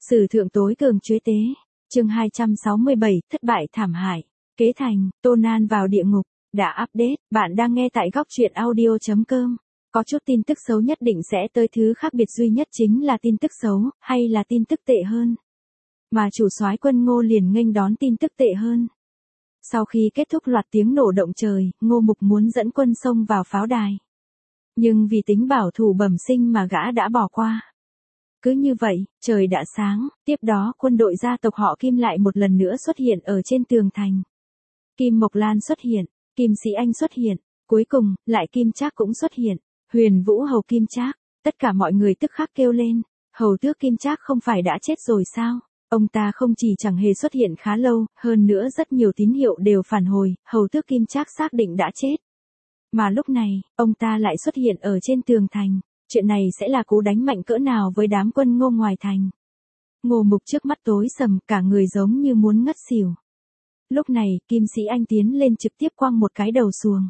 Sử thượng tối cường chuế tế. Chương 267, thất bại thảm hại. Kế thành, Tô Nan vào địa ngục. Đã update, bạn đang nghe tại góc truyện audio.com. Có chút tin tức xấu nhất định sẽ tới, thứ khác biệt duy nhất chính là tin tức xấu, hay là tin tức tệ hơn. Mà chủ soái quân Ngô liền nghênh đón tin tức tệ hơn. Sau khi kết thúc loạt tiếng nổ động trời, Ngô Mục muốn dẫn quân xông vào pháo đài. Nhưng vì tính bảo thủ bẩm sinh mà gã đã bỏ qua. Cứ như vậy, trời đã sáng, tiếp đó quân đội gia tộc họ Kim lại một lần nữa xuất hiện ở trên tường thành. Kim Mộc Lan xuất hiện, Kim Sĩ Anh xuất hiện, cuối cùng, lại Kim Trác cũng xuất hiện, Huyền Vũ Hầu Kim Trác, tất cả mọi người tức khắc kêu lên, hầu tước Kim Trác không phải đã chết rồi sao? Ông ta không chỉ chẳng hề xuất hiện khá lâu, hơn nữa rất nhiều tín hiệu đều phản hồi, hầu tước Kim Trác xác định đã chết. Mà lúc này, ông ta lại xuất hiện ở trên tường thành. Chuyện này sẽ là cú đánh mạnh cỡ nào với đám quân Ngô ngoài thành. Ngô Mục trước mắt tối sầm, cả người giống như muốn ngất xỉu. Lúc này, Kim Sĩ Anh tiến lên trực tiếp quăng một cái đầu xuồng.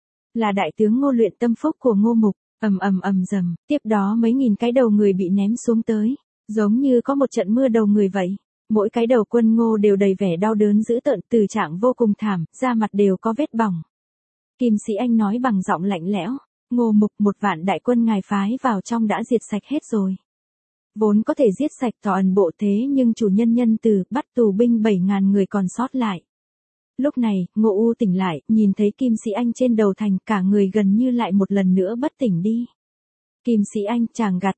Là đại tướng Ngô luyện tâm phúc của Ngô Mục, ầm rầm, tiếp đó mấy nghìn cái đầu người bị ném xuống tới, giống như có một trận mưa đầu người vậy. Mỗi cái đầu quân Ngô đều đầy vẻ đau đớn dữ tợn, từ trạng vô cùng thảm, da mặt đều có vết bỏng. Kim Sĩ Anh nói bằng giọng lạnh lẽo. Ngô Mục, 1.000 đại quân ngài phái vào trong đã diệt sạch hết rồi. Vốn có thể giết sạch toàn bộ thế nhưng chủ nhân nhân từ bắt tù binh 7.000 người còn sót lại. Lúc này, Ngô U tỉnh lại, nhìn thấy Kim Sĩ Anh trên đầu thành, cả người gần như lại một lần nữa bất tỉnh đi. Kim Sĩ Anh, chàng gạt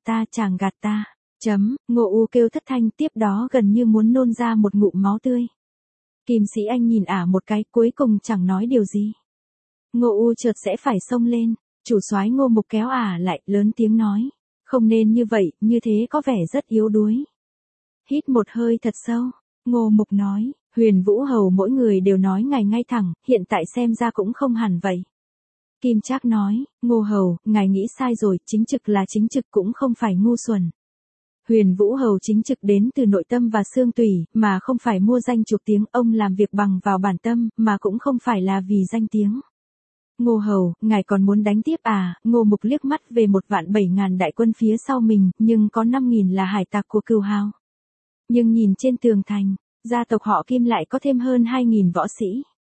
ta. Ngô U kêu thất thanh, tiếp đó gần như muốn nôn ra một ngụm máu tươi. Kim Sĩ Anh nhìn ả một cái, cuối cùng chẳng nói điều gì. Ngô U chợt sẽ phải xông lên. Chủ soái Ngô Mục kéo ả lại, lớn tiếng nói, không nên như vậy, như thế có vẻ rất yếu đuối. Hít một hơi thật sâu, Ngô Mục nói, Huyền Vũ Hầu mỗi người đều nói ngài ngay thẳng, hiện tại xem ra cũng không hẳn vậy. Kim Trác nói, Ngô Hầu, ngài nghĩ sai rồi, chính trực là chính trực cũng không phải ngu xuẩn. Huyền Vũ Hầu chính trực đến từ nội tâm và xương tủy, mà không phải mua danh chuộc tiếng, ông làm việc bằng vào bản tâm, mà cũng không phải là vì danh tiếng. Ngô Hầu, ngài còn muốn đánh tiếp à? Ngô Mục liếc mắt về 1.700.000 đại quân phía sau mình, nhưng có 5.000 là hải tặc của Cừu Hào. Nhưng nhìn trên tường thành, gia tộc họ Kim lại có thêm hơn 2.000 võ sĩ.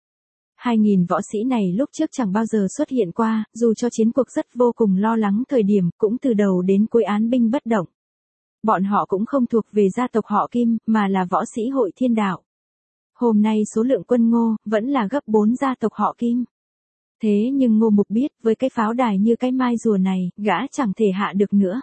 2.000 võ sĩ này lúc trước chẳng bao giờ xuất hiện qua, dù cho chiến cuộc rất vô cùng lo lắng thời điểm, cũng từ đầu đến cuối án binh bất động. Bọn họ cũng không thuộc về gia tộc họ Kim, mà là võ sĩ hội thiên đạo. Hôm nay số lượng quân Ngô, vẫn là gấp 4 gia tộc họ Kim. Thế nhưng Ngô Mục biết, với cái pháo đài như cái mai rùa này, gã chẳng thể hạ được nữa.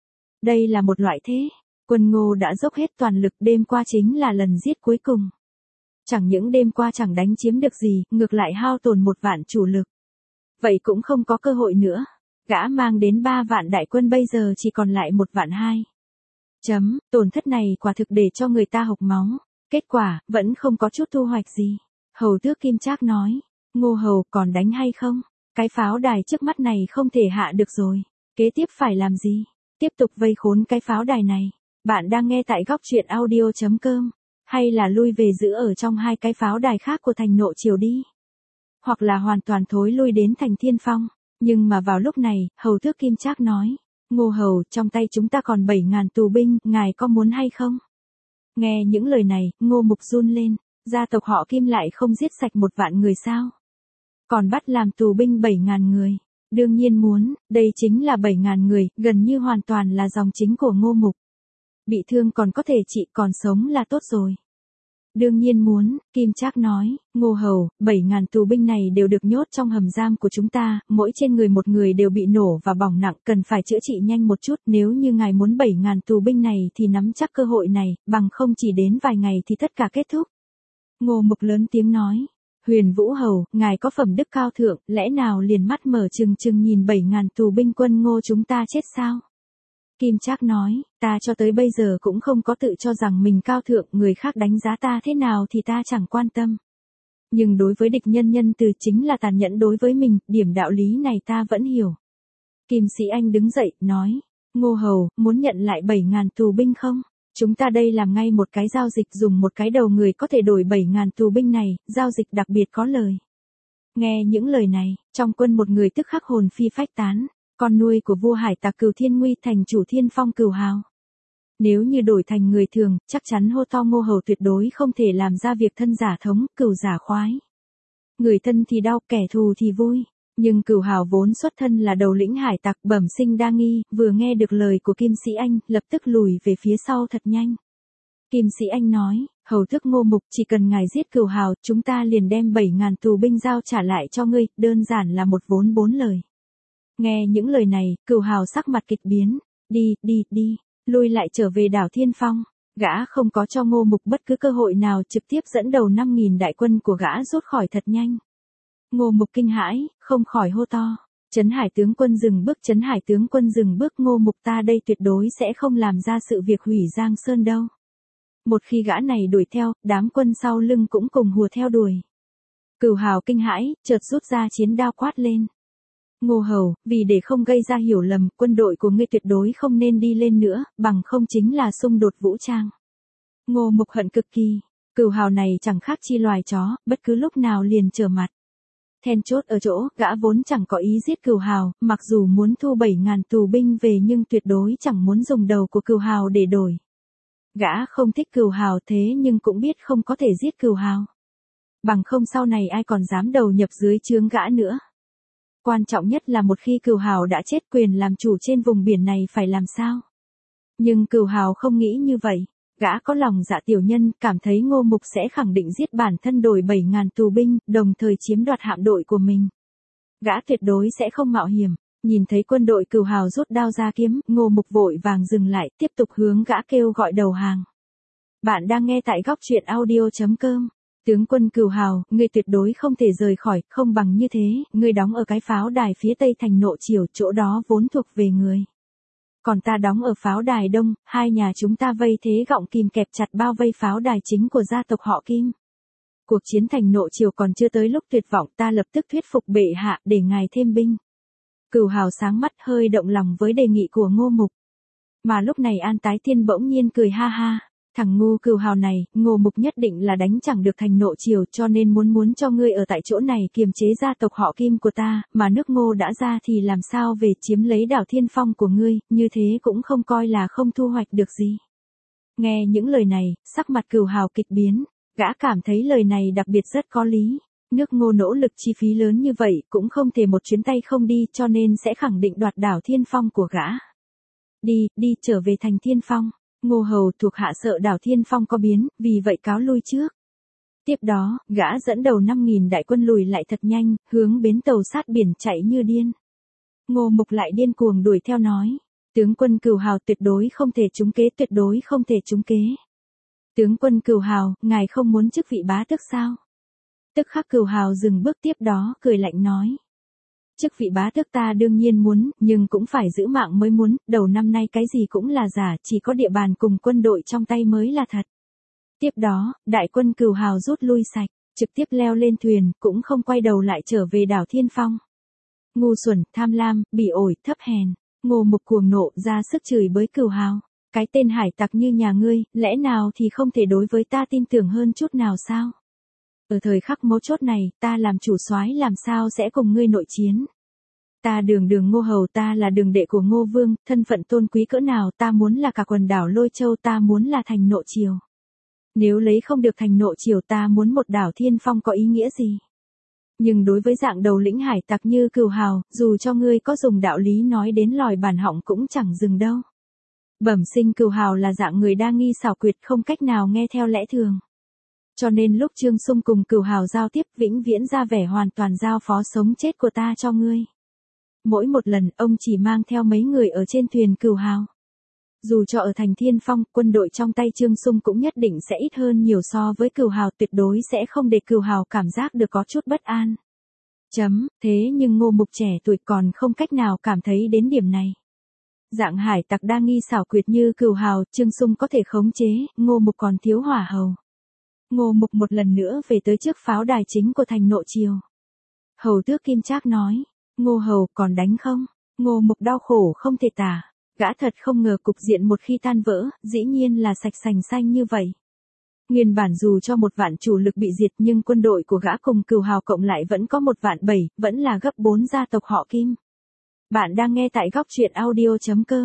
Đây là một loại thế. Quân Ngô đã dốc hết toàn lực, đêm qua chính là lần giết cuối cùng. Chẳng những đêm qua chẳng đánh chiếm được gì, ngược lại hao tổn 1.000 chủ lực. Vậy cũng không có cơ hội nữa. Gã mang đến 3.000 đại quân bây giờ chỉ còn lại 1.200.000. Tổn thất này quả thực để cho người ta hộc máu. Kết quả, vẫn không có chút thu hoạch gì. Hầu tước Kim Trác nói. Ngô Hầu, còn đánh hay không? Cái pháo đài trước mắt này không thể hạ được rồi. Kế tiếp phải làm gì? Tiếp tục vây khốn cái pháo đài này. Bạn đang nghe tại góc truyện audio.com. Hay là lui về giữ ở trong hai cái pháo đài khác của thành Nộ Triều đi. Hoặc là hoàn toàn thối lui đến thành Thiên Phong. Nhưng mà vào lúc này, hầu tước Kim Trác nói. Ngô Hầu, trong tay chúng ta còn 7.000 tù binh, ngài có muốn hay không? Nghe những lời này, Ngô Mục run lên. Gia tộc họ Kim lại không giết sạch 1.000 người sao? Còn bắt làm tù binh 7.000 người. Đương nhiên muốn, đây chính là 7.000 người, gần như hoàn toàn là dòng chính của Ngô Mục. Bị thương còn có thể trị, còn sống là tốt rồi. Đương nhiên muốn, Kim Trác nói, Ngô Hầu, 7.000 tù binh này đều được nhốt trong hầm giam của chúng ta, mỗi trên người một người đều bị nổ và bỏng nặng, cần phải chữa trị nhanh một chút, nếu như ngài muốn 7.000 tù binh này thì nắm chắc cơ hội này, bằng không chỉ đến vài ngày thì tất cả kết thúc. Ngô Mục lớn tiếng nói. Huyền Vũ Hầu, ngài có phẩm đức cao thượng, lẽ nào liền mắt mở trừng trừng nhìn 7.000 tù binh quân Ngô chúng ta chết sao? Kim Trác nói, ta cho tới bây giờ cũng không có tự cho rằng mình cao thượng, người khác đánh giá ta thế nào thì ta chẳng quan tâm. Nhưng đối với địch nhân nhân từ chính là tàn nhẫn đối với mình, điểm đạo lý này ta vẫn hiểu. Kim Sĩ Anh đứng dậy, nói, Ngô Hầu, muốn nhận lại 7.000 tù binh không? Chúng ta đây làm ngay một cái giao dịch, dùng một cái đầu người có thể đổi 7.000 tù binh này, giao dịch đặc biệt có lời. Nghe những lời này, trong quân một người tức khắc hồn phi phách tán, con nuôi của vua hải tặc Cừu Thiên Nguy thành chủ Thiên Phong Cừu Hào. Nếu như đổi thành người thường, chắc chắn hô to Ngô Hầu tuyệt đối không thể làm ra việc thân giả thống, cừu giả khoái. Người thân thì đau, kẻ thù thì vui. Nhưng Cửu Hào vốn xuất thân là đầu lĩnh hải tặc bẩm sinh đa nghi, vừa nghe được lời của Kim Sĩ Anh, lập tức lùi về phía sau thật nhanh. Kim Sĩ Anh nói, hầu tước Ngô Mục, chỉ cần ngài giết Cửu Hào, chúng ta liền đem 7.000 tù binh giao trả lại cho ngươi, đơn giản là một vốn 4 lời. Nghe những lời này, Cửu Hào sắc mặt kịch biến, đi, lui lại trở về đảo Thiên Phong. Gã không có cho Ngô Mục bất cứ cơ hội nào, trực tiếp dẫn đầu 5.000 đại quân của gã rút khỏi thật nhanh. Ngô Mục kinh hãi, không khỏi hô to. Trấn Hải tướng quân dừng bước, Trấn Hải tướng quân dừng bước, Ngô Mục ta đây tuyệt đối sẽ không làm ra sự việc hủy Giang Sơn đâu. Một khi gã này đuổi theo, đám quân sau lưng cũng cùng hùa theo đuổi. Cửu Hào kinh hãi, chợt rút ra chiến đao quát lên. Ngô Hầu, vì để không gây ra hiểu lầm, quân đội của ngươi tuyệt đối không nên đi lên nữa, bằng không chính là xung đột vũ trang. Ngô Mục hận cực kỳ. Cửu Hào này chẳng khác chi loài chó, bất cứ lúc nào liền trở mặt. Then chốt ở chỗ, gã vốn chẳng có ý giết Cửu Hào, mặc dù muốn thu 7.000 tù binh về nhưng tuyệt đối chẳng muốn dùng đầu của Cửu Hào để đổi. Gã không thích Cửu Hào thế nhưng cũng biết không có thể giết Cửu Hào. Bằng không sau này ai còn dám đầu nhập dưới trướng gã nữa. Quan trọng nhất là một khi Cửu Hào đã chết, quyền làm chủ trên vùng biển này phải làm sao? Nhưng Cửu Hào không nghĩ như vậy. Gã có lòng dạ tiểu nhân, cảm thấy Ngô Mục sẽ khẳng định giết bản thân đổi 7.000 tù binh, đồng thời chiếm đoạt hạm đội của mình. Gã tuyệt đối sẽ không mạo hiểm. Nhìn thấy quân đội Cửu Hào rút đao ra kiếm, Ngô Mục vội vàng dừng lại, tiếp tục hướng gã kêu gọi đầu hàng. Bạn đang nghe tại góc truyện audio.com. Tướng quân Cửu Hào, ngươi tuyệt đối không thể rời khỏi, không bằng như thế, ngươi đóng ở cái pháo đài phía tây thành Nộ Chiều, chỗ đó vốn thuộc về người. Còn ta đóng ở pháo đài đông, hai nhà chúng ta vây thế gọng kìm kẹp chặt bao vây pháo đài chính của gia tộc họ Kim. Cuộc chiến thành Nộ Chiều còn chưa tới lúc tuyệt vọng, ta lập tức thuyết phục bệ hạ để ngài thêm binh. Cửu Hào sáng mắt, hơi động lòng với đề nghị của Ngô Mục. Mà lúc này An Tái Thiên bỗng nhiên cười ha ha. Thằng ngu Cửu Hào này, Ngô Mục nhất định là đánh chẳng được thành Nộ Chiều, cho nên muốn cho ngươi ở tại chỗ này kiềm chế gia tộc họ Kim của ta, mà nước Ngô đã ra thì làm sao về chiếm lấy đảo Thiên Phong của ngươi, như thế cũng không coi là không thu hoạch được gì. Nghe những lời này, sắc mặt Cửu Hào kịch biến, gã cảm thấy lời này đặc biệt rất có lý. Nước Ngô nỗ lực chi phí lớn như vậy, cũng không thể một chuyến tay không đi, cho nên sẽ khẳng định đoạt đảo Thiên Phong của gã. Đi, trở về thành Thiên Phong. Ngô Hầu thuộc hạ sợ đảo Thiên Phong có biến, vì vậy cáo lui trước. Tiếp đó, gã dẫn đầu 5.000 đại quân lùi lại thật nhanh, hướng bến tàu sát biển chạy như điên. Ngô Mục lại điên cuồng đuổi theo nói. Tướng quân Cửu Hào tuyệt đối không thể trúng kế, tuyệt đối không thể trúng kế. Tướng quân Cửu Hào, ngài không muốn chức vị bá tước sao? Tức khắc Cửu Hào dừng bước, tiếp đó cười lạnh nói. Chức vị bá tước ta đương nhiên muốn, nhưng cũng phải giữ mạng mới muốn, đầu năm nay cái gì cũng là giả, chỉ có địa bàn cùng quân đội trong tay mới là thật. Tiếp đó, đại quân Cửu Hào rút lui sạch, trực tiếp leo lên thuyền, cũng không quay đầu lại trở về đảo Thiên Phong. Ngu xuẩn, tham lam, bỉ ổi, thấp hèn. Ngô Mục cuồng nộ ra sức chửi bới Cửu Hào. Cái tên hải tặc như nhà ngươi, lẽ nào thì không thể đối với ta tin tưởng hơn chút nào sao? Ở thời khắc mấu chốt này, ta làm chủ soái làm sao sẽ cùng ngươi nội chiến? Ta Đường Ngô Hầu, ta là đường đệ của Ngô Vương, thân phận tôn quý cỡ nào, ta muốn là cả quần đảo Lôi Châu, ta muốn là thành Nộ Chiều. Nếu lấy không được thành Nộ Chiều, ta muốn một đảo Thiên Phong có ý nghĩa gì? Nhưng đối với dạng đầu lĩnh hải tặc như Cửu Hào, dù cho ngươi có dùng đạo lý nói đến lòi bản họng cũng chẳng dừng đâu. Bẩm sinh Cửu Hào là dạng người đa nghi xảo quyệt, không cách nào nghe theo lẽ thường. Cho nên lúc Trương Sung cùng Cửu Hào giao tiếp, vĩnh viễn ra vẻ hoàn toàn giao phó sống chết của ta cho ngươi. Mỗi một lần, ông chỉ mang theo mấy người ở trên thuyền Cửu Hào. Dù cho ở thành Thiên Phong, quân đội trong tay Trương Sung cũng nhất định sẽ ít hơn nhiều so với Cửu Hào, tuyệt đối sẽ không để Cửu Hào cảm giác được có chút bất an. Thế nhưng Ngô Mục trẻ tuổi còn không cách nào cảm thấy đến điểm này. Dạng hải tặc đa nghi xảo quyệt như Cửu Hào, Trương Sung có thể khống chế, Ngô Mục còn thiếu hỏa hầu. Ngô Mục một lần nữa về tới trước pháo đài chính của thành Nộ Chiều. Hầu tước Kim Trác nói, Ngô Hầu còn đánh không? Ngô Mục đau khổ không thể tả. Gã thật không ngờ cục diện một khi tan vỡ, dĩ nhiên là sạch sành xanh như vậy. Nguyên bản dù cho 1.000.000 chủ lực bị diệt nhưng quân đội của gã cùng Cửu Hào cộng lại vẫn có 1.700.000, vẫn là gấp 4 gia tộc họ Kim. Bạn đang nghe tại góc truyện audio.com.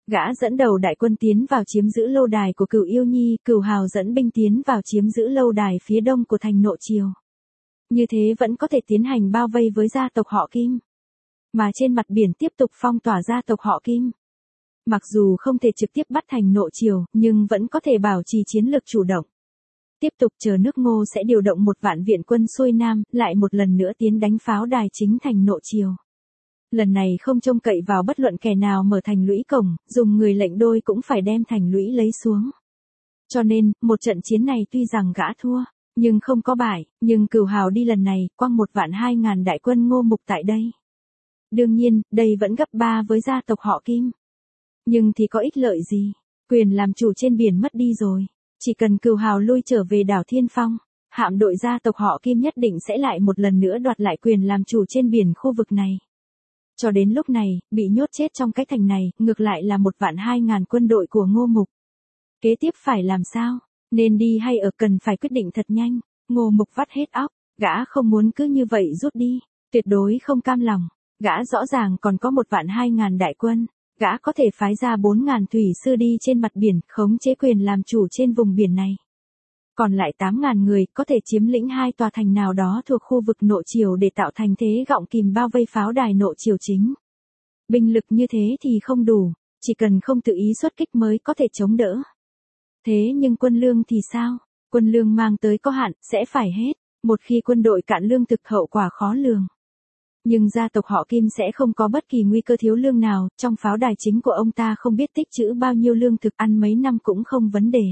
Gã dẫn đầu đại quân tiến vào chiếm giữ lâu đài của Cửu Yêu Nhi, Cửu Hào dẫn binh tiến vào chiếm giữ lâu đài phía đông của thành Nộ Triều. Như thế vẫn có thể tiến hành bao vây với gia tộc họ Kim. Mà trên mặt biển tiếp tục phong tỏa gia tộc họ Kim. Mặc dù không thể trực tiếp bắt thành Nộ Triều, nhưng vẫn có thể bảo trì chiến lược chủ động. Tiếp tục chờ nước Ngô sẽ điều động 1 vạn viện quân xuôi nam, lại một lần nữa tiến đánh pháo đài chính thành Nộ Triều. Lần này không trông cậy vào bất luận kẻ nào mở thành lũy cổng, dùng người lệnh đôi cũng phải đem thành lũy lấy xuống. Cho nên, một trận chiến này tuy rằng gã thua, nhưng không có bại, nhưng Cửu Hào đi lần này, quăng 1.200.000 đại quân Ngô Mục tại đây. Đương nhiên, đây vẫn gấp 3 với gia tộc họ Kim. Nhưng thì có ích lợi gì? Quyền làm chủ trên biển mất đi rồi. Chỉ cần Cửu Hào lui trở về đảo Thiên Phong, hạm đội gia tộc họ Kim nhất định sẽ lại một lần nữa đoạt lại quyền làm chủ trên biển khu vực này. Cho đến lúc này, bị nhốt chết trong cái thành này, ngược lại là 1.200.000 quân đội của Ngô Mục. Kế tiếp phải làm sao? Nên đi hay ở, cần phải quyết định thật nhanh. Ngô Mục vắt hết óc, gã không muốn cứ như vậy rút đi, tuyệt đối không cam lòng. Gã rõ ràng còn có 1.200.000 đại quân, gã có thể phái ra 4.000 thủy sư đi trên mặt biển, khống chế quyền làm chủ trên vùng biển này. Còn lại 8.000 người có thể chiếm lĩnh 2 tòa thành nào đó thuộc khu vực Nộ Triều để tạo thành thế gọng kìm bao vây pháo đài Nộ Triều chính. Binh lực như thế thì không đủ, chỉ cần không tự ý xuất kích mới có thể chống đỡ. Thế nhưng quân lương thì sao? Quân lương mang tới có hạn, sẽ phải hết. Một khi quân đội cạn lương thực hậu quả khó lường. Nhưng gia tộc họ Kim sẽ không có bất kỳ nguy cơ thiếu lương nào, trong pháo đài chính của ông ta không biết tích trữ bao nhiêu lương thực, ăn mấy năm cũng không vấn đề.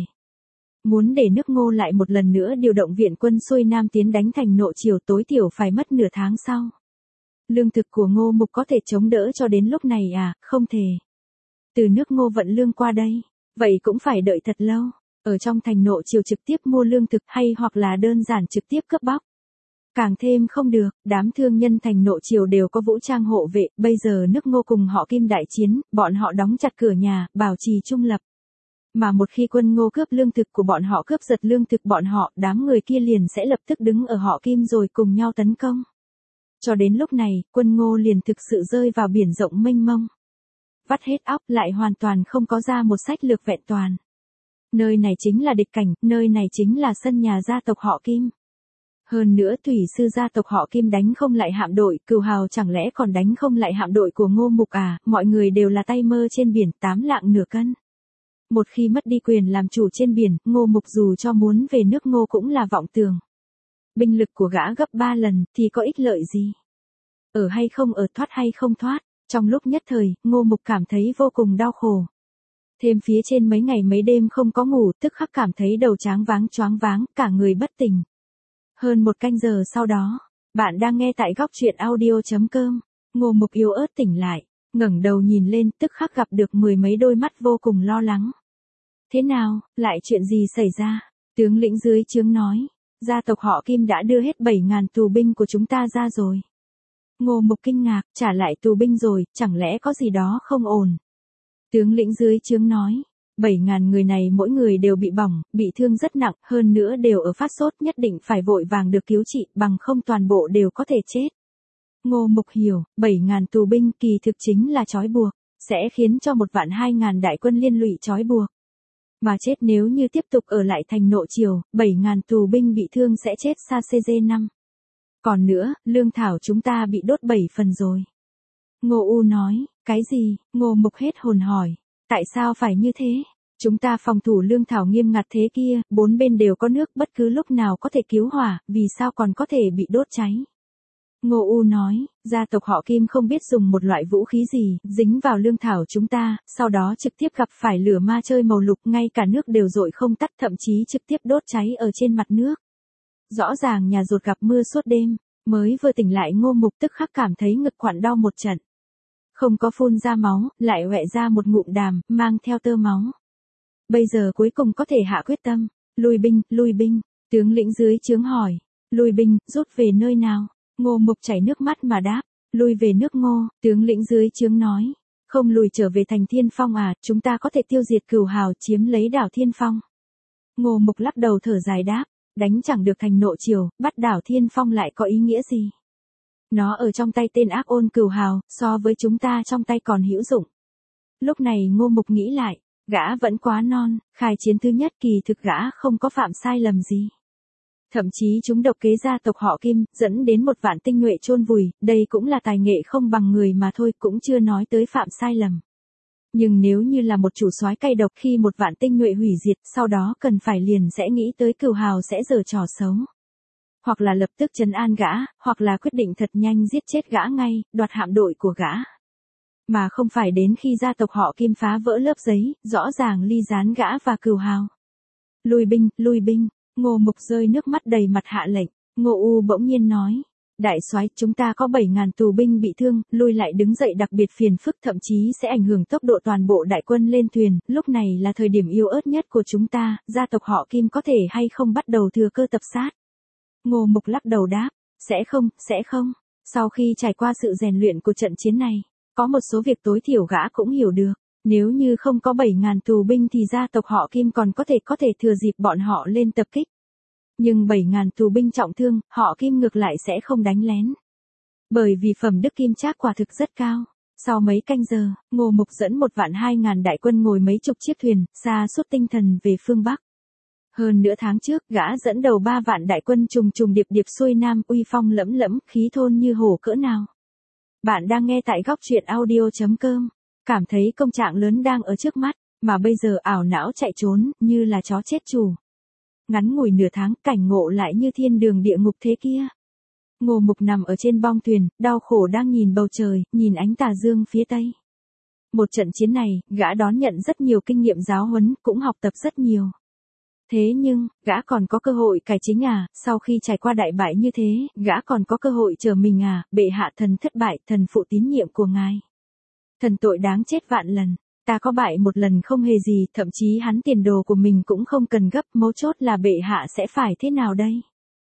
Muốn để nước Ngô lại một lần nữa điều động viện quân xuôi nam tiến đánh thành Nộ Triều tối thiểu phải mất nửa tháng sau. Lương thực của Ngô Mục có thể chống đỡ cho đến lúc này à? Không thể. Từ nước Ngô vận lương qua đây, vậy cũng phải đợi thật lâu. Ở trong thành Nộ Triều trực tiếp mua lương thực hay hoặc là đơn giản trực tiếp cướp bóc. Càng thêm không được, đám thương nhân thành Nộ Triều đều có vũ trang hộ vệ, bây giờ nước Ngô cùng họ Kim đại chiến, bọn họ đóng chặt cửa nhà, bảo trì trung lập. Mà một khi quân Ngô cướp lương thực của bọn họ, cướp giật lương thực bọn họ, đám người kia liền sẽ lập tức đứng ở họ Kim rồi cùng nhau tấn công. Cho đến lúc này, quân Ngô liền thực sự rơi vào biển rộng mênh mông. Vắt hết óc, lại hoàn toàn không có ra một sách lược vẹn toàn. Nơi này chính là địch cảnh, nơi này chính là sân nhà gia tộc họ Kim. Hơn nữa thủy sư gia tộc họ Kim đánh không lại hạm đội, Cửu Hào chẳng lẽ còn đánh không lại hạm đội của Ngô Mục à? Mọi người đều là tay mơ trên biển, 8 lạng nửa cân. Một khi mất đi quyền làm chủ trên biển, Ngô Mục dù cho muốn về nước Ngô cũng là vọng tưởng. Binh lực của gã gấp 3 lần, thì có ích lợi gì? Ở hay không ở, thoát hay không thoát? Trong lúc nhất thời, Ngô Mục cảm thấy vô cùng đau khổ. Thêm phía trên mấy ngày mấy đêm không có ngủ, tức khắc cảm thấy đầu choáng váng, cả người bất tỉnh. Hơn 1 canh giờ sau đó, bạn đang nghe tại góc truyện audio.com. Ngô Mục yếu ớt tỉnh lại, ngẩng đầu nhìn lên, tức khắc gặp được 10 mấy đôi mắt vô cùng lo lắng. Thế nào, lại chuyện gì xảy ra? Tướng lĩnh dưới trướng nói, gia tộc họ Kim đã đưa hết 7.000 tù binh của chúng ta ra rồi. Ngô Mục kinh ngạc, trả lại tù binh rồi, chẳng lẽ có gì đó không ổn? Tướng lĩnh dưới trướng nói, 7.000 người này mỗi người đều bị bỏng, bị thương rất nặng, hơn nữa đều ở phát sốt, nhất định phải vội vàng được cứu trị, bằng không toàn bộ đều có thể chết. Ngô Mục hiểu, 7.000 tù binh kỳ thực chính là trói buộc, sẽ khiến cho 1.200.000 đại quân liên lụy trói buộc. Mà chết nếu như tiếp tục ở lại thành Nộ Triều, 7.000 tù binh bị thương sẽ chết xa CG5. Còn nữa, lương thảo chúng ta bị đốt 7 phần rồi. Ngô U nói, cái gì? Ngô Mục hết hồn hỏi, tại sao phải như thế? Chúng ta phòng thủ lương thảo nghiêm ngặt thế kia, 4 bên đều có nước, bất cứ lúc nào có thể cứu hỏa, vì sao còn có thể bị đốt cháy? Ngô U nói, gia tộc họ Kim không biết dùng một loại vũ khí gì, dính vào lương thảo chúng ta, sau đó trực tiếp gặp phải lửa ma chơi màu lục, ngay cả nước đều dội không tắt, thậm chí trực tiếp đốt cháy ở trên mặt nước. Rõ ràng nhà rột gặp mưa suốt đêm, mới vừa tỉnh lại Ngô Mục tức khắc cảm thấy ngực quặn đau một trận. Không có phun ra máu, lại hoẹ ra một ngụm đàm, mang theo tơ máu. Bây giờ cuối cùng có thể hạ quyết tâm, lui binh, tướng lĩnh dưới trướng hỏi, lui binh, rút về nơi nào? Ngô Mục chảy nước mắt mà đáp, lui về nước Ngô, tướng lĩnh dưới trướng nói, không lùi trở về thành Thiên Phong à, chúng ta có thể tiêu diệt Cửu Hào, chiếm lấy đảo Thiên Phong. Ngô Mục lắc đầu thở dài đáp, đánh chẳng được thành Nộ Triều, bắt đảo Thiên Phong lại có ý nghĩa gì? Nó ở trong tay tên ác ôn Cửu Hào, so với chúng ta trong tay còn hữu dụng. Lúc này Ngô Mục nghĩ lại, gã vẫn quá non, khai chiến thứ nhất kỳ thực gã không có phạm sai lầm gì. Thậm chí chúng độc kế gia tộc họ Kim, dẫn đến 1 vạn tinh nhuệ chôn vùi, đây cũng là tài nghệ không bằng người mà thôi, cũng chưa nói tới phạm sai lầm. Nhưng nếu như là một chủ soái cay độc khi 1 vạn tinh nhuệ hủy diệt, sau đó cần phải liền sẽ nghĩ tới Cửu Hào sẽ giở trò xấu. Hoặc là lập tức trấn an gã, hoặc là quyết định thật nhanh giết chết gã ngay, đoạt hạm đội của gã. Mà không phải đến khi gia tộc họ Kim phá vỡ lớp giấy, rõ ràng ly gián gã và Cửu Hào. Lui binh, Ngô Mục rơi nước mắt đầy mặt hạ lệnh. Ngô U bỗng nhiên nói, đại soái, chúng ta có 7.000 tù binh bị thương, lui lại đứng dậy đặc biệt phiền phức, thậm chí sẽ ảnh hưởng tốc độ toàn bộ đại quân lên thuyền, lúc này là thời điểm yếu ớt nhất của chúng ta, gia tộc họ Kim có thể hay không bắt đầu thừa cơ tập sát. Ngô Mục lắc đầu đáp, sẽ không. Sau khi trải qua sự rèn luyện của trận chiến này, có một số việc tối thiểu gã cũng hiểu được. Nếu như không có 7.000 tù binh thì gia tộc họ Kim còn có thể thừa dịp bọn họ lên tập kích. Nhưng 7.000 tù binh trọng thương, họ Kim ngược lại sẽ không đánh lén. Bởi vì phẩm đức kim trác quả thực rất cao. Sau mấy canh giờ, Ngô Mục dẫn 1.200.000 đại quân ngồi mấy chục chiếc thuyền, sa sút tinh thần về phương Bắc. Hơn nửa tháng trước, gã dẫn đầu 3 vạn đại quân trùng điệp xuôi nam, uy phong lẫm lẫm, khí thôn như hổ cỡ nào. Bạn đang nghe tại góc truyện audio.com. Cảm thấy công trạng lớn đang ở trước mắt, mà bây giờ ảo não chạy trốn, như là chó chết chủ. Ngắn ngủi nửa tháng, cảnh ngộ lại như thiên đường địa ngục thế kia. Ngô Mục nằm ở trên bong thuyền, đau khổ đang nhìn bầu trời, nhìn ánh tà dương phía tây. Một trận chiến này, gã đón nhận rất nhiều kinh nghiệm giáo huấn, cũng học tập rất nhiều. Thế nhưng, gã còn có cơ hội cải chính à, sau khi trải qua đại bại như thế, gã còn có cơ hội trở mình à, bệ hạ thần thất bại, thần phụ tín nhiệm của ngài. Thần tội đáng chết vạn lần, ta có bại một lần không hề gì, thậm chí hắn tiền đồ của mình cũng không cần gấp, mấu chốt là bệ hạ sẽ phải thế nào đây?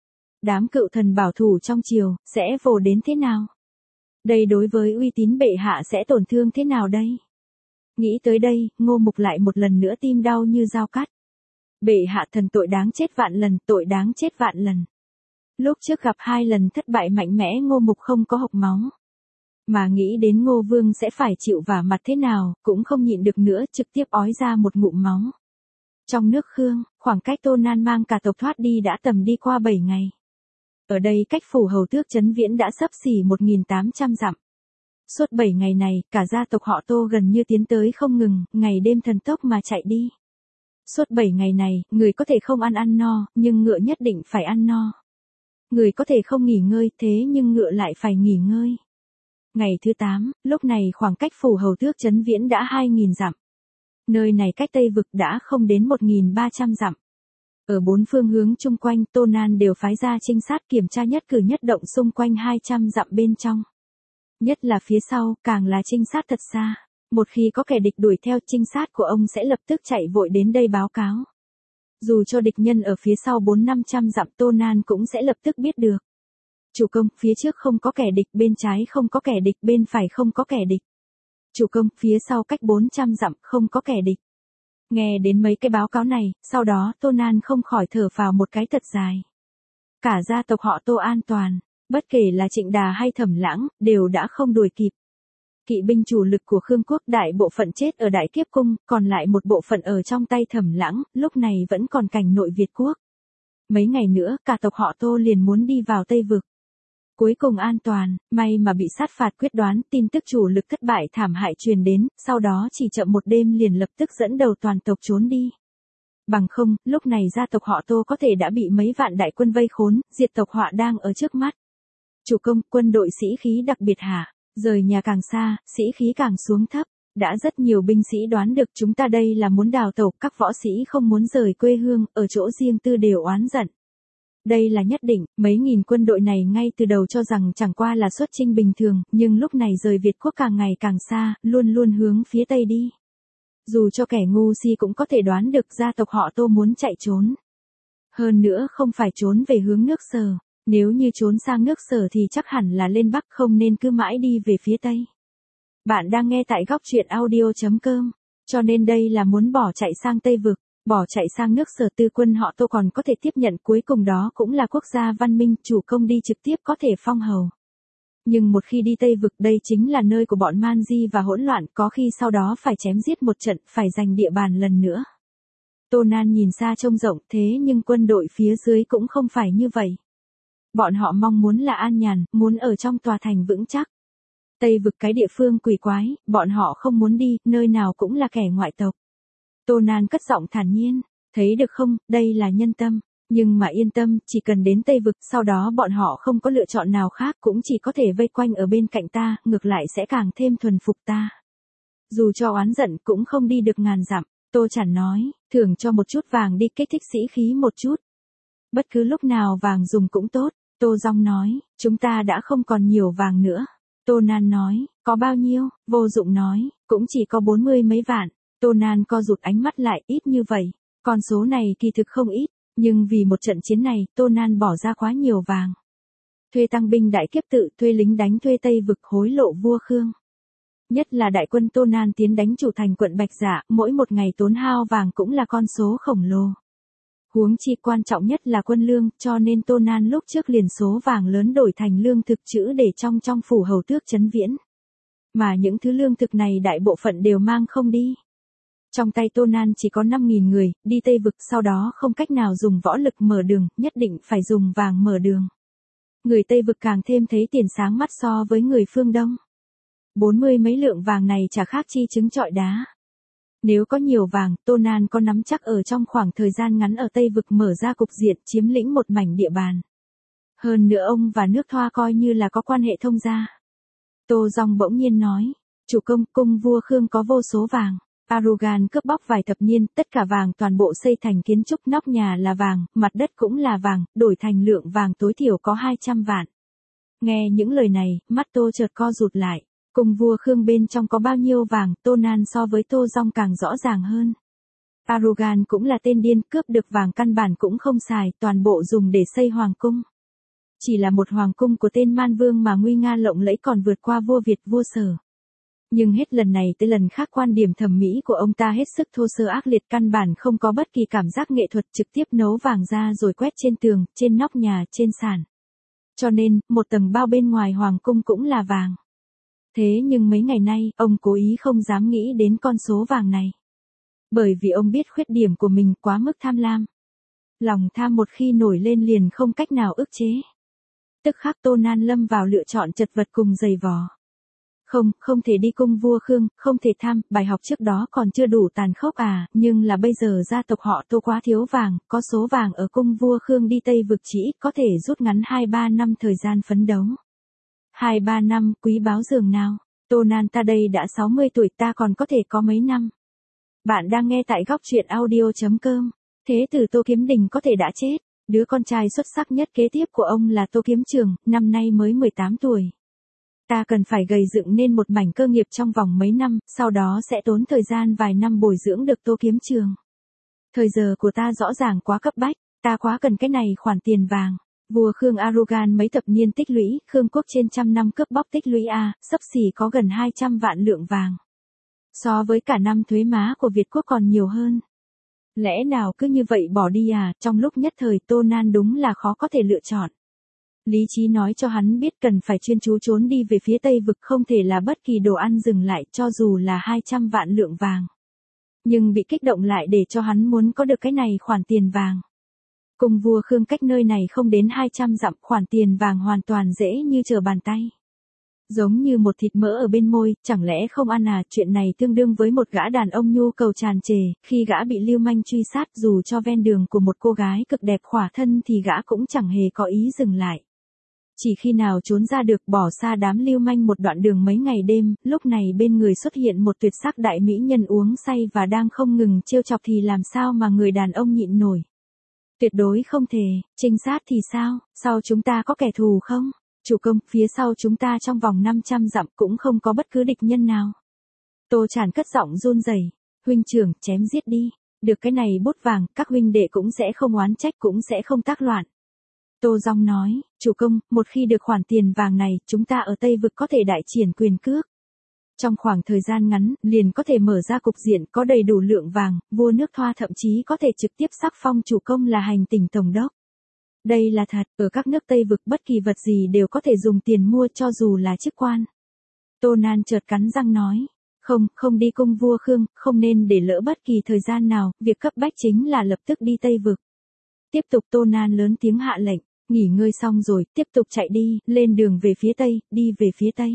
Đám cựu thần bảo thủ trong triều, sẽ vồ đến thế nào? Đây đối với uy tín bệ hạ sẽ tổn thương thế nào đây? Nghĩ tới đây, Ngô Mục lại một lần nữa tim đau như dao cắt. Bệ hạ thần tội đáng chết vạn lần, tội đáng chết vạn lần. Lúc trước gặp 2 lần thất bại mạnh mẽ Ngô Mục không có hộc máu. Mà nghĩ đến Ngô Vương sẽ phải chịu vả mặt thế nào, cũng không nhịn được nữa, trực tiếp ói ra một ngụm máu. Trong nước Khương, khoảng cách Tô Nan mang cả tộc thoát đi đã tầm đi qua 7 ngày. Ở đây cách phủ hầu tước Trấn Viễn đã xấp xỉ 1.800 dặm. Suốt 7 ngày này, cả gia tộc họ Tô gần như tiến tới không ngừng, ngày đêm thần tốc mà chạy đi. Suốt 7 ngày này, người có thể không ăn no, nhưng ngựa nhất định phải ăn no. Người có thể không nghỉ ngơi, thế nhưng ngựa lại phải nghỉ ngơi. Ngày thứ 8, lúc này khoảng cách phủ hầu tước Trấn Viễn đã 2.000 dặm. Nơi này cách Tây Vực đã không đến 1.300 dặm. Ở 4 phương hướng chung quanh, Tô Nan đều phái ra trinh sát kiểm tra nhất cử nhất động xung quanh 200 dặm bên trong. Nhất là phía sau, càng là trinh sát thật xa. Một khi có kẻ địch đuổi theo, trinh sát của ông sẽ lập tức chạy vội đến đây báo cáo. Dù cho địch nhân ở phía sau 400-500 dặm, Tô Nan cũng sẽ lập tức biết được. Chủ công, phía trước không có kẻ địch, bên trái không có kẻ địch, bên phải không có kẻ địch. Chủ công, phía sau cách 400 dặm, không có kẻ địch. Nghe đến mấy cái báo cáo này, sau đó Tô Nan không khỏi thở phào một cái thật dài. Cả gia tộc họ Tô an toàn, bất kể là Trịnh Đà hay Thẩm Lãng, đều đã không đuổi kịp. Kỵ binh chủ lực của Khương quốc đại bộ phận chết ở Đại Kiếp Cung, còn lại một bộ phận ở trong tay Thẩm Lãng, lúc này vẫn còn cảnh nội Việt quốc. Mấy ngày nữa, cả tộc họ Tô liền muốn đi vào Tây Vực. Cuối cùng an toàn, may mà bị sát phạt quyết đoán, tin tức chủ lực thất bại thảm hại truyền đến, sau đó chỉ chậm một đêm liền lập tức dẫn đầu toàn tộc trốn đi. Bằng không, lúc này gia tộc họ Tô có thể đã bị mấy vạn đại quân vây khốn, diệt tộc họa đang ở trước mắt. Chủ công, quân đội sĩ khí đặc biệt hả? Rời nhà càng xa, sĩ khí càng xuống thấp. Đã rất nhiều binh sĩ đoán được chúng ta đây là muốn đào tẩu, các võ sĩ không muốn rời quê hương, ở chỗ riêng tư đều oán giận. Đây là nhất định, mấy nghìn quân đội này ngay từ đầu cho rằng chẳng qua là xuất chinh bình thường, nhưng lúc này rời Việt quốc càng ngày càng xa, luôn luôn hướng phía Tây đi. Dù cho kẻ ngu si cũng có thể đoán được gia tộc họ Tô muốn chạy trốn. Hơn nữa không phải trốn về hướng nước Sở, nếu như trốn sang nước Sở thì chắc hẳn là lên Bắc, không nên cứ mãi đi về phía Tây. Bạn đang nghe tại góc truyện audio.com, cho nên đây là muốn bỏ chạy sang Tây Vực. Bỏ chạy sang nước Sở, tư quân họ Tô còn có thể tiếp nhận, cuối cùng đó cũng là quốc gia văn minh, chủ công đi trực tiếp có thể phong hầu. Nhưng một khi đi Tây Vực đây chính là nơi của bọn man di và hỗn loạn, có khi sau đó phải chém giết một trận, phải giành địa bàn lần nữa. Tô Nan nhìn xa trông rộng thế nhưng quân đội phía dưới cũng không phải như vậy. Bọn họ mong muốn là an nhàn, muốn ở trong tòa thành vững chắc. Tây Vực cái địa phương quỷ quái, bọn họ không muốn đi, nơi nào cũng là kẻ ngoại tộc. Tô Nan cất giọng thản nhiên, thấy được không, đây là nhân tâm. Nhưng mà yên tâm, chỉ cần đến Tây Vực, sau đó bọn họ không có lựa chọn nào khác, cũng chỉ có thể vây quanh ở bên cạnh ta, ngược lại sẽ càng thêm thuần phục ta. Dù cho oán giận cũng không đi được ngàn dặm, Tô Chản nói, thưởng cho một chút vàng đi kích thích sĩ khí một chút. Bất cứ lúc nào vàng dùng cũng tốt, Tô Dung nói, chúng ta đã không còn nhiều vàng nữa. Tô Nan nói, có bao nhiêu, Vô Dụng nói, cũng chỉ có 40 mấy vạn. Tô Nan co rụt ánh mắt lại, ít như vậy, con số này kỳ thực không ít. Nhưng vì một trận chiến này, Tô Nan bỏ ra quá nhiều vàng. Thuê tăng binh đại kiếp tự, thuê lính đánh thuê Tây Vực, hối lộ vua Khương. Nhất là đại quân Tô Nan tiến đánh chủ thành quận Bạch Dạ, mỗi một ngày tốn hao vàng cũng là con số khổng lồ. Huống chi quan trọng nhất là quân lương, cho nên Tô Nan lúc trước liền số vàng lớn đổi thành lương thực trữ để trong phủ hầu tước Trấn Viễn. Mà những thứ lương thực này đại bộ phận đều mang không đi. Trong tay Tô Nan chỉ có 5.000 người, đi Tây Vực sau đó không cách nào dùng võ lực mở đường, nhất định phải dùng vàng mở đường. Người Tây Vực càng thêm thấy tiền sáng mắt so với người phương Đông. 40 mấy lượng vàng này chả khác chi trứng trọi đá. Nếu có nhiều vàng, Tô Nan có nắm chắc ở trong khoảng thời gian ngắn ở Tây Vực mở ra cục diện chiếm lĩnh một mảnh địa bàn. Hơn nữa ông và nước Thoa coi như là có quan hệ thông gia. Tô Dung bỗng nhiên nói, chủ công, cung vua Khương có vô số vàng. Arugan cướp bóc vài thập niên, tất cả vàng toàn bộ xây thành kiến trúc, nóc nhà là vàng, mặt đất cũng là vàng, đổi thành lượng vàng tối thiểu có 200 vạn. Nghe những lời này, mắt Tô chợt co rụt lại. Cùng vua Khương bên trong có bao nhiêu vàng, Tô Nan so với Tô Dung càng rõ ràng hơn. Arugan cũng là tên điên, cướp được vàng căn bản cũng không xài, toàn bộ dùng để xây hoàng cung. Chỉ là một hoàng cung của tên man vương mà nguy nga lộng lẫy còn vượt qua vua Việt vua Sở. Nhưng hết lần này tới lần khác quan điểm thẩm mỹ của ông ta hết sức thô sơ ác liệt, căn bản không có bất kỳ cảm giác nghệ thuật, trực tiếp nấu vàng ra rồi quét trên tường, trên nóc nhà, trên sàn. Cho nên, một tầng bao bên ngoài hoàng cung cũng là vàng. Thế nhưng mấy ngày nay, ông cố ý không dám nghĩ đến con số vàng này. Bởi vì ông biết khuyết điểm của mình quá mức tham lam. Lòng tham một khi nổi lên liền không cách nào ức chế. Tức khắc Tô Nan lâm vào lựa chọn chật vật cùng giày vò. Không thể đi cung vua Khương, không thể tham, bài học trước đó còn chưa đủ tàn khốc à, nhưng là bây giờ gia tộc họ Tô quá thiếu vàng, có số vàng ở cung vua Khương đi Tây Vực chỉ có thể rút ngắn 2-3 năm thời gian phấn đấu. 2-3 năm, quý báu dường nào, Tô Nan ta đây đã 60 tuổi ta còn có thể có mấy năm. Bạn đang nghe tại góc truyện audio.com, thế tử Tô Kiếm Đình có thể đã chết, đứa con trai xuất sắc nhất kế tiếp của ông là Tô Kiếm Trường, năm nay mới 18 tuổi. Ta cần phải gầy dựng nên một mảnh cơ nghiệp trong vòng mấy năm, sau đó sẽ tốn thời gian vài năm bồi dưỡng được Tô Kiếm Trường. Thời giờ của ta rõ ràng quá cấp bách, ta quá cần cái này khoản tiền vàng. Vua Khương Arugan mấy thập niên tích lũy, Khương quốc trên trăm năm cướp bóc tích lũy xấp xỉ có gần 200 vạn lượng vàng. So với cả năm thuế má của Việt quốc còn nhiều hơn. Lẽ nào cứ như vậy bỏ đi trong lúc nhất thời Tô Nan đúng là khó có thể lựa chọn. Lý trí nói cho hắn biết cần phải chuyên chú trốn đi về phía Tây Vực, không thể là bất kỳ đồ ăn dừng lại cho dù là 200 vạn lượng vàng. Nhưng bị kích động lại để cho hắn muốn có được cái này khoản tiền vàng. Cùng vua Khương cách nơi này không đến 200 dặm, khoản tiền vàng hoàn toàn dễ như trở bàn tay. Giống như một thịt mỡ ở bên môi, chẳng lẽ không ăn chuyện này tương đương với một gã đàn ông nhu cầu tràn trề, khi gã bị lưu manh truy sát dù cho ven đường của một cô gái cực đẹp khỏa thân thì gã cũng chẳng hề có ý dừng lại. Chỉ khi nào trốn ra được bỏ xa đám lưu manh một đoạn đường mấy ngày đêm, lúc này bên người xuất hiện một tuyệt sắc đại mỹ nhân uống say và đang không ngừng trêu chọc thì làm sao mà người đàn ông nhịn nổi. Tuyệt đối không thể, trinh sát thì sao, sau chúng ta có kẻ thù không? Chủ công, phía sau chúng ta trong vòng 500 dặm cũng không có bất cứ địch nhân nào. Tô Chản cất giọng run rẩy, huynh trưởng, chém giết đi, được cái này bút vàng, các huynh đệ cũng sẽ không oán trách cũng sẽ không tác loạn. Tô Dung nói, chủ công, một khi được khoản tiền vàng này, chúng ta ở Tây Vực có thể đại triển quyền cước. Trong khoảng thời gian ngắn, liền có thể mở ra cục diện có đầy đủ lượng vàng, vua nước Thoa thậm chí có thể trực tiếp sắc phong chủ công là hành tỉnh tổng đốc. Đây là thật, ở các nước Tây vực bất kỳ vật gì đều có thể dùng tiền mua cho dù là chức quan. Tô Nan chợt cắn răng nói. Không đi cung vua Khương, không nên để lỡ bất kỳ thời gian nào, việc cấp bách chính là lập tức đi Tây vực. Tiếp tục Tô Nan lớn tiếng hạ lệnh, nghỉ ngơi xong rồi, tiếp tục chạy đi, lên đường về phía Tây, đi về phía Tây.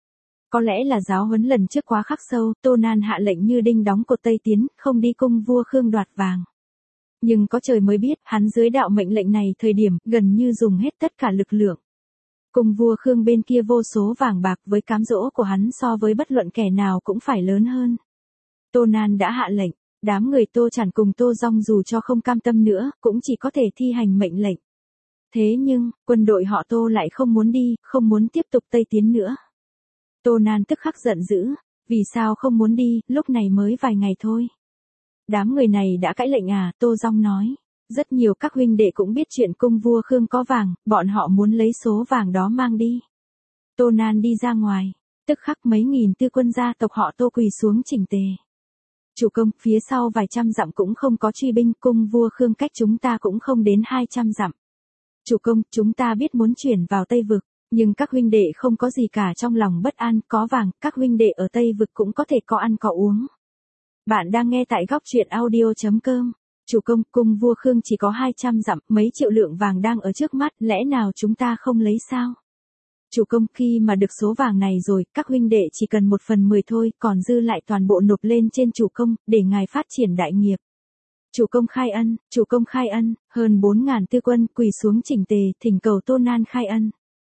Có lẽ là giáo huấn lần trước quá khắc sâu, Tô Nan hạ lệnh như đinh đóng cột Tây tiến, không đi cung vua Khương đoạt vàng. Nhưng có trời mới biết, hắn dưới đạo mệnh lệnh này thời điểm, gần như dùng hết tất cả lực lượng. Cung vua Khương bên kia vô số vàng bạc với cám dỗ của hắn so với bất luận kẻ nào cũng phải lớn hơn. Tô Nan đã hạ lệnh, đám người Tô Chản cùng Tô Dong dù cho không cam tâm nữa, cũng chỉ có thể thi hành mệnh lệnh. Thế nhưng, quân đội họ Tô lại không muốn đi, không muốn tiếp tục Tây tiến nữa. Tô Nan tức khắc giận dữ, vì sao không muốn đi, lúc này mới vài ngày thôi. Đám người này đã cãi lệnh à, Tô Dong nói. Rất nhiều các huynh đệ cũng biết chuyện cung vua Khương có vàng, bọn họ muốn lấy số vàng đó mang đi. Tô Nan đi ra ngoài, tức khắc mấy nghìn tư quân gia tộc họ Tô quỳ xuống chỉnh tề. Chủ công, phía sau vài trăm dặm cũng không có truy binh, cung vua Khương cách chúng ta cũng không đến 200 dặm. Chủ công, chúng ta biết muốn chuyển vào Tây vực, nhưng các huynh đệ không có gì cả trong lòng bất an, có vàng, các huynh đệ ở Tây vực cũng có thể có ăn có uống. Bạn đang nghe tại góc truyện audio.com. Chủ công, cung vua Khương chỉ có 200 dặm, mấy triệu lượng vàng đang ở trước mắt, lẽ nào chúng ta không lấy sao? Chủ công, khi mà được số vàng này rồi, các huynh đệ chỉ cần 1/10 thôi, còn dư lại toàn bộ nộp lên trên chủ công, để ngài phát triển đại nghiệp. Chủ công khai ân, hơn 4.000 tư quân quỳ xuống chỉnh tề, thỉnh cầu Tô Nan khai ân.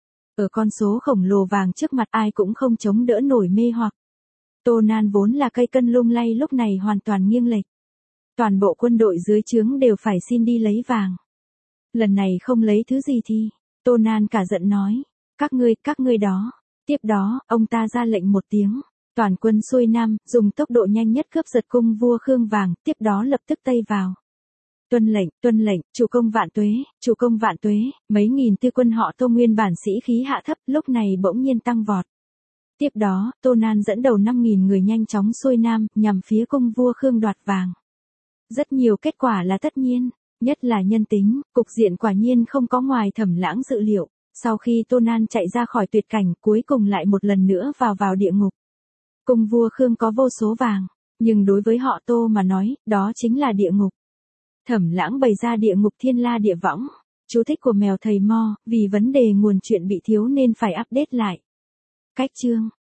Ở con số khổng lồ vàng trước mặt ai cũng không chống đỡ nổi mê hoặc. Tô Nan vốn là cây cân lung lay lúc này hoàn toàn nghiêng lệch. Toàn bộ quân đội dưới trướng đều phải xin đi lấy vàng. Lần này không lấy thứ gì thì, Tô Nan cả giận nói, các ngươi đó. Tiếp đó, ông ta ra lệnh một tiếng, toàn quân xuôi nam, dùng tốc độ nhanh nhất cướp giật cung vua Khương vàng, tiếp đó lập tức tây vào. Tuân lệnh, chủ công vạn tuế, mấy nghìn tư quân họ Tô nguyên bản sĩ khí hạ thấp, lúc này bỗng nhiên tăng vọt. Tiếp đó, Tô Nan dẫn đầu 5.000 người nhanh chóng xuôi nam, nhằm phía cung vua Khương đoạt vàng. Rất nhiều kết quả là tất nhiên, nhất là nhân tính, cục diện quả nhiên không có ngoài Thẩm Lãng dự liệu. Sau khi Tô Nan chạy ra khỏi tuyệt cảnh, cuối cùng lại một lần nữa vào địa ngục. Cung vua Khương có vô số vàng, nhưng đối với họ Tô mà nói, đó chính là địa ngục. Thẩm Lãng bày ra địa ngục thiên la địa võng. Chú thích của mèo thầy Mo, vì vấn đề nguồn chuyện bị thiếu nên phải update lại. Cách chương